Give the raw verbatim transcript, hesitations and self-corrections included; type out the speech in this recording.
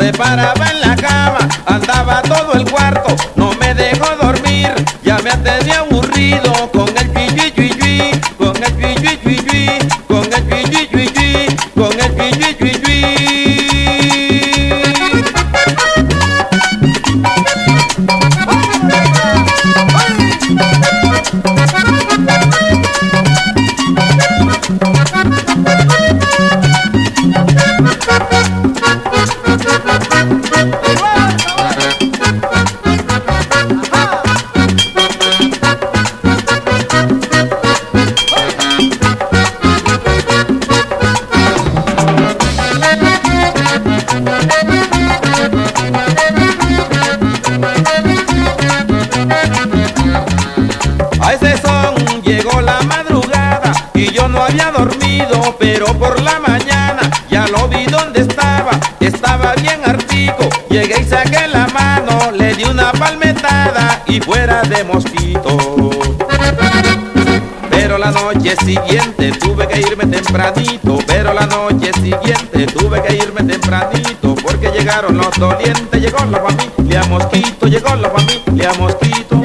me paraba en la cama, andaba todo el cuarto, no me dejó dormir, ya me tenía aburrido con el chui chui chui, con el chui chui chui, con el chui chui chui, con el chui chui chui. A ese son llegó la madrugada y yo no había dormido, pero por la mañana ya lo vi donde estaba, estaba bien hartico, llegué y saqué la mano, le di una palmetada y fuera de mosquito. Pero la noche siguiente tuve que irme tempranito, pero la noche siguiente tuve que irme tempranito, porque llegaron los dolientes, llegó la familia mosquito, llegó la familia mosquito.